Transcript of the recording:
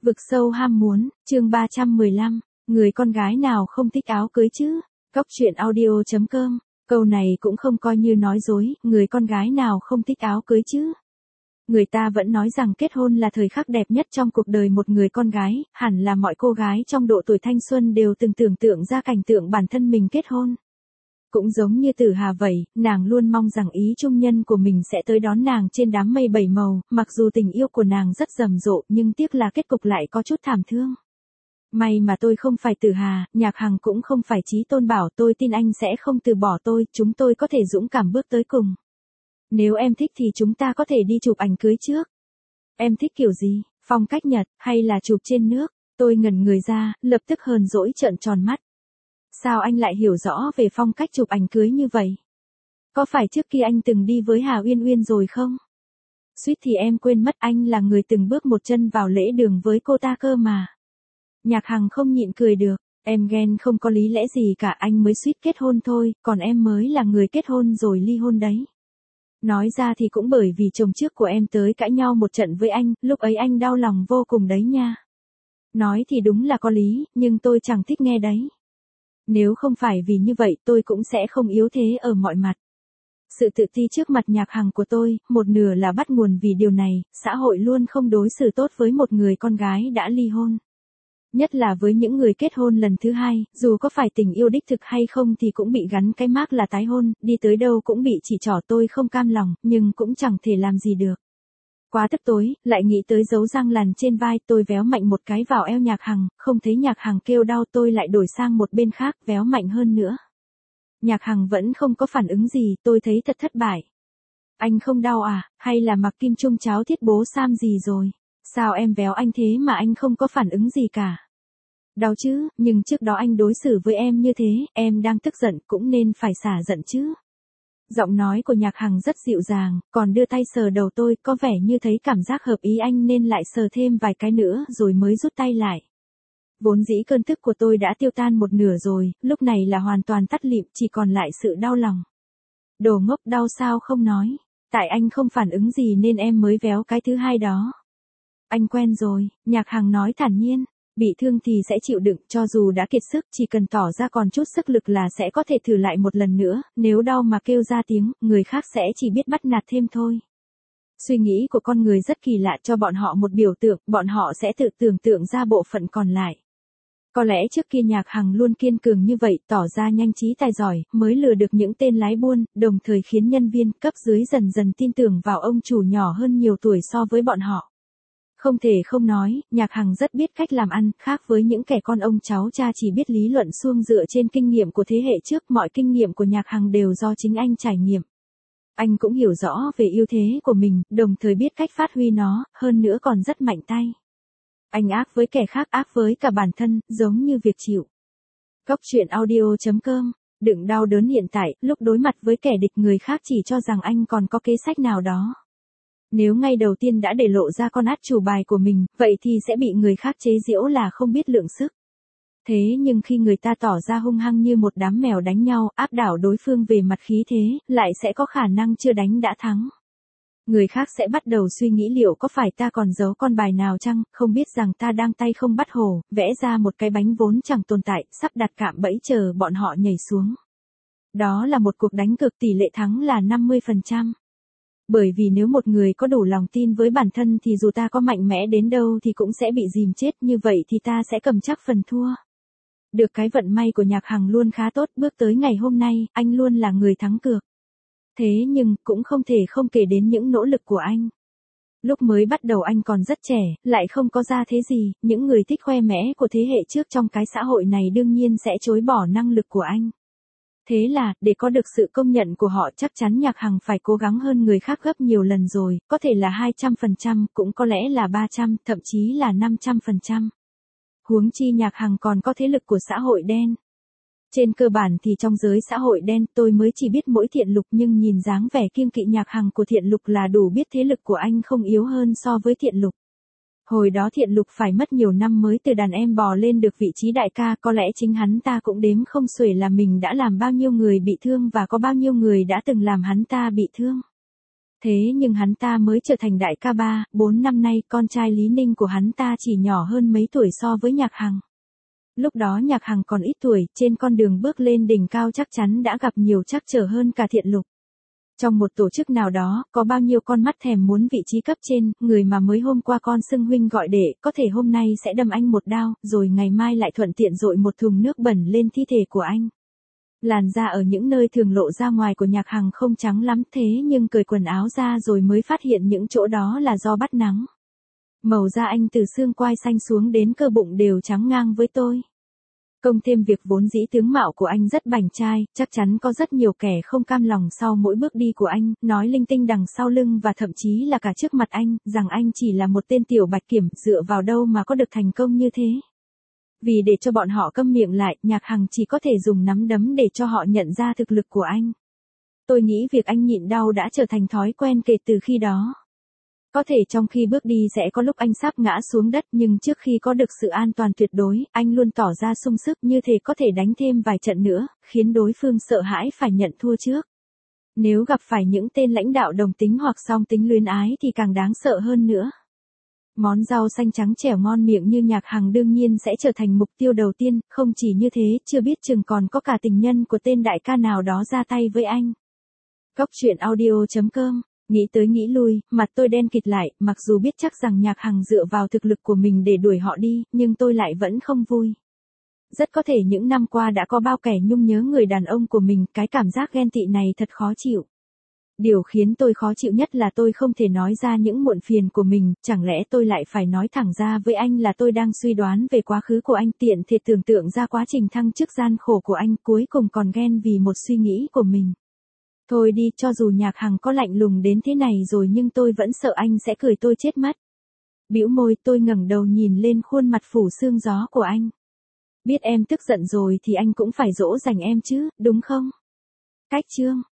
Vực sâu ham muốn, chương 315, người con gái nào không thích áo cưới chứ? Cóc truyện audio.com, câu này cũng không coi như nói dối, người con gái nào không thích áo cưới chứ? Người ta vẫn nói rằng kết hôn là thời khắc đẹp nhất trong cuộc đời một người con gái, hẳn là mọi cô gái trong độ tuổi thanh xuân đều từng tưởng tượng ra cảnh tượng bản thân mình kết hôn. Cũng giống như Tử Hà vậy, nàng luôn mong rằng ý trung nhân của mình sẽ tới đón nàng trên đám mây bảy màu, mặc dù tình yêu của nàng rất rầm rộ nhưng tiếc là kết cục lại có chút thảm thương. May mà tôi không phải Tử Hà, Nhạc Hằng cũng không phải Chí Tôn Bảo, tôi tin anh sẽ không từ bỏ tôi, chúng tôi có thể dũng cảm bước tới cùng. Nếu em thích thì chúng ta có thể đi chụp ảnh cưới trước. Em thích kiểu gì, phong cách Nhật, hay là chụp trên nước? Tôi ngẩn người ra, lập tức hờn dỗi trợn tròn mắt. Sao anh lại hiểu rõ về phong cách chụp ảnh cưới như vậy? Có phải trước kia anh từng đi với Hà Uyên Uyên rồi không? Suýt thì em quên mất anh là người từng bước một chân vào lễ đường với cô ta cơ mà. Nhạc Hằng không nhịn cười được, em ghen không có lý lẽ gì cả, anh mới suýt kết hôn thôi, còn em mới là người kết hôn rồi ly hôn đấy. Nói ra thì cũng bởi vì chồng trước của em tới cãi nhau một trận với anh, lúc ấy anh đau lòng vô cùng đấy nha. Nói thì đúng là có lý, nhưng tôi chẳng thích nghe đấy. Nếu không phải vì như vậy tôi cũng sẽ không yếu thế ở mọi mặt. Sự tự ti trước mặt Nhạc Hằng của tôi, một nửa là bắt nguồn vì điều này, xã hội luôn không đối xử tốt với một người con gái đã ly hôn. Nhất là với những người kết hôn lần thứ hai, dù có phải tình yêu đích thực hay không thì cũng bị gắn cái mác là tái hôn, đi tới đâu cũng bị chỉ trỏ, tôi không cam lòng, nhưng cũng chẳng thể làm gì được. Quá tức tối, lại nghĩ tới dấu răng lằn trên vai, tôi véo mạnh một cái vào eo Nhạc Hằng, không thấy Nhạc Hằng kêu đau tôi lại đổi sang một bên khác, véo mạnh hơn nữa. Nhạc Hằng vẫn không có phản ứng gì, tôi thấy thật thất bại. Anh không đau à, hay là mặc kim chung cháo thiết bố Sam gì rồi? Sao em véo anh thế mà anh không có phản ứng gì cả? Đau chứ, nhưng trước đó anh đối xử với em như thế, em đang tức giận cũng nên phải xả giận chứ. Giọng nói của Nhạc Hằng rất dịu dàng, còn đưa tay sờ đầu tôi, có vẻ như thấy cảm giác hợp ý anh nên lại sờ thêm vài cái nữa rồi mới rút tay lại. Vốn dĩ cơn tức của tôi đã tiêu tan một nửa rồi, lúc này là hoàn toàn tắt lịm, chỉ còn lại sự đau lòng. Đồ ngốc, đau sao không nói, tại anh không phản ứng gì nên em mới véo cái thứ hai đó. Anh quen rồi, Nhạc Hằng nói thản nhiên, bị thương thì sẽ chịu đựng, cho dù đã kiệt sức chỉ cần tỏ ra còn chút sức lực là sẽ có thể thử lại một lần nữa, nếu đau mà kêu ra tiếng, người khác sẽ chỉ biết bắt nạt thêm thôi. Suy nghĩ của con người rất kỳ lạ, cho bọn họ một biểu tượng, bọn họ sẽ tự tưởng tượng ra bộ phận còn lại. Có lẽ trước kia Nhạc Hằng luôn kiên cường như vậy, tỏ ra nhanh trí tài giỏi, mới lừa được những tên lái buôn, đồng thời khiến nhân viên cấp dưới dần dần tin tưởng vào ông chủ nhỏ hơn nhiều tuổi so với bọn họ. Không thể không nói, Nhạc Hằng rất biết cách làm ăn, khác với những kẻ con ông cháu cha chỉ biết lý luận suông dựa trên kinh nghiệm của thế hệ trước, mọi kinh nghiệm của Nhạc Hằng đều do chính anh trải nghiệm. Anh cũng hiểu rõ về ưu thế của mình, đồng thời biết cách phát huy nó, hơn nữa còn rất mạnh tay. Anh ác với kẻ khác, ác với cả bản thân, giống như việc chịu. Cóc truyện audio.com, đừng đau đớn hiện tại, lúc đối mặt với kẻ địch người khác chỉ cho rằng anh còn có kế sách nào đó. Nếu ngay đầu tiên đã để lộ ra con át chủ bài của mình, vậy thì sẽ bị người khác chế giễu là không biết lượng sức. Thế nhưng khi người ta tỏ ra hung hăng như một đám mèo đánh nhau, áp đảo đối phương về mặt khí thế, lại sẽ có khả năng chưa đánh đã thắng. Người khác sẽ bắt đầu suy nghĩ liệu có phải ta còn giấu con bài nào chăng, không biết rằng ta đang tay không bắt hổ, vẽ ra một cái bánh vốn chẳng tồn tại, sắp đặt cạm bẫy chờ bọn họ nhảy xuống. Đó là một cuộc đánh cược, tỷ lệ thắng là 50%. Bởi vì nếu một người có đủ lòng tin với bản thân thì dù ta có mạnh mẽ đến đâu thì cũng sẽ bị dìm chết, như vậy thì ta sẽ cầm chắc phần thua. Được cái vận may của Nhạc Hằng luôn khá tốt, bước tới ngày hôm nay, anh luôn là người thắng cược. Thế nhưng, cũng không thể không kể đến những nỗ lực của anh. Lúc mới bắt đầu anh còn rất trẻ, lại không có ra thế gì, những người thích khoe mẽ của thế hệ trước trong cái xã hội này đương nhiên sẽ chối bỏ năng lực của anh. Thế là, để có được sự công nhận của họ chắc chắn Nhạc Hằng phải cố gắng hơn người khác gấp nhiều lần rồi, có thể là 200%, cũng có lẽ là 300, thậm chí là 500%. Huống chi Nhạc Hằng còn có thế lực của xã hội đen. Trên cơ bản thì trong giới xã hội đen tôi mới chỉ biết mỗi Thiện Lục, nhưng nhìn dáng vẻ kiêng kỵ Nhạc Hằng của Thiện Lục là đủ biết thế lực của anh không yếu hơn so với Thiện Lục. Hồi đó Thiện Lục phải mất nhiều năm mới từ đàn em bò lên được vị trí đại ca, có lẽ chính hắn ta cũng đếm không xuể là mình đã làm bao nhiêu người bị thương và có bao nhiêu người đã từng làm hắn ta bị thương. Thế nhưng hắn ta mới trở thành đại ca 3, 4 năm nay, con trai Lý Ninh của hắn ta chỉ nhỏ hơn mấy tuổi so với Nhạc Hằng. Lúc đó Nhạc Hằng còn ít tuổi, trên con đường bước lên đỉnh cao chắc chắn đã gặp nhiều trắc trở hơn cả Thiện Lục. Trong một tổ chức nào đó, có bao nhiêu con mắt thèm muốn vị trí cấp trên, người mà mới hôm qua con xưng huynh gọi đệ, có thể hôm nay sẽ đâm anh một đao, rồi ngày mai lại thuận tiện dội một thùng nước bẩn lên thi thể của anh. Làn da ở những nơi thường lộ ra ngoài của Nhạc Hằng không trắng lắm, thế nhưng cởi quần áo ra rồi mới phát hiện những chỗ đó là do bắt nắng. Màu da anh từ xương quai xanh xuống đến cơ bụng đều trắng ngang với tôi. Cộng thêm việc vốn dĩ tướng mạo của anh rất bảnh trai, chắc chắn có rất nhiều kẻ không cam lòng sau mỗi bước đi của anh, nói linh tinh đằng sau lưng và thậm chí là cả trước mặt anh, rằng anh chỉ là một tên tiểu bạch kiểm, dựa vào đâu mà có được thành công như thế. Vì để cho bọn họ câm miệng lại, Nhạc Hằng chỉ có thể dùng nắm đấm để cho họ nhận ra thực lực của anh. Tôi nghĩ việc anh nhịn đau đã trở thành thói quen kể từ khi đó. Có thể trong khi bước đi sẽ có lúc anh sắp ngã xuống đất, nhưng trước khi có được sự an toàn tuyệt đối, anh luôn tỏ ra sung sức như thể có thể đánh thêm vài trận nữa, khiến đối phương sợ hãi phải nhận thua trước. Nếu gặp phải những tên lãnh đạo đồng tính hoặc song tính luyến ái thì càng đáng sợ hơn nữa. Món rau xanh trắng trẻo ngon miệng như Nhạc Hằng đương nhiên sẽ trở thành mục tiêu đầu tiên, không chỉ như thế, chưa biết chừng còn có cả tình nhân của tên đại ca nào đó ra tay với anh. Góc truyện audio.com. Nghĩ tới nghĩ lui, mặt tôi đen kịt lại, mặc dù biết chắc rằng Nhạc Hằng dựa vào thực lực của mình để đuổi họ đi, nhưng tôi lại vẫn không vui. Rất có thể những năm qua đã có bao kẻ nhung nhớ người đàn ông của mình, cái cảm giác ghen tị này thật khó chịu. Điều khiến tôi khó chịu nhất là tôi không thể nói ra những muộn phiền của mình, chẳng lẽ tôi lại phải nói thẳng ra với anh là tôi đang suy đoán về quá khứ của anh, tiện thể tưởng tượng ra quá trình thăng chức gian khổ của anh, cuối cùng còn ghen vì một suy nghĩ của mình. Thôi đi, cho dù Nhạc Hằng có lạnh lùng đến thế này rồi nhưng tôi vẫn sợ anh sẽ cười tôi chết mất. Bĩu môi, tôi ngẩng đầu nhìn lên khuôn mặt phủ sương gió của anh. Biết em tức giận rồi thì anh cũng phải dỗ dành em chứ, đúng không? Cách chương